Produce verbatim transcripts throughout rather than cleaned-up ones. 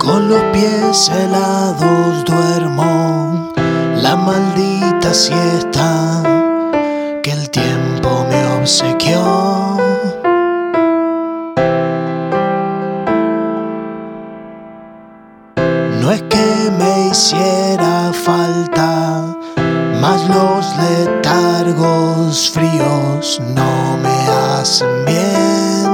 Con los pies helados duermo la maldita siesta que el tiempo me obsequió. No es que me hiciera falta, mas los letargos fríos no me hacen bien.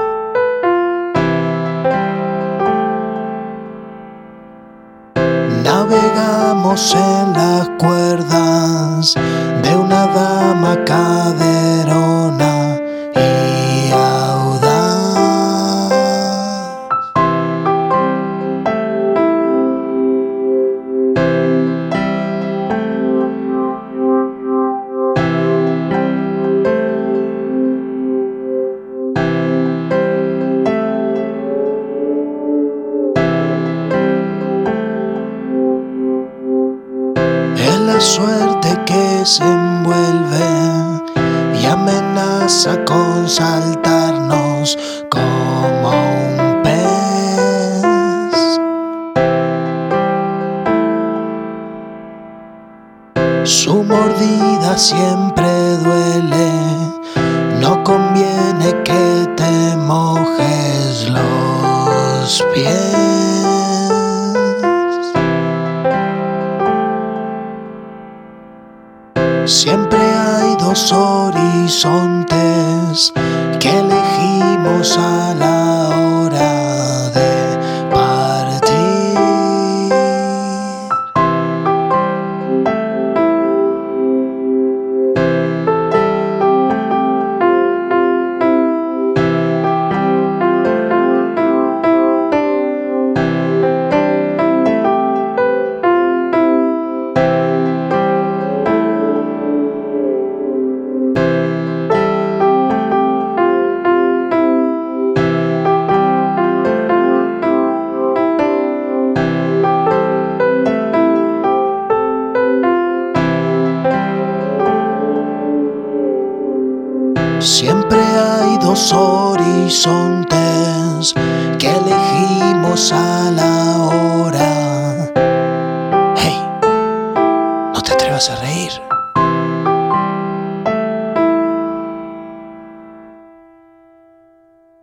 Navegamos en las cuerdas de una dama caderona y audaz. Es la suerte que se envuelve y amenaza con saltarnos como un pez. Su mordida siempre duele, no conviene que te mojes los pies. Siempre hay dos horizontes que elegimos a la hora de partir. Siempre hay dos horizontes que elegimos a la hora. Hey, no te atrevas a reír.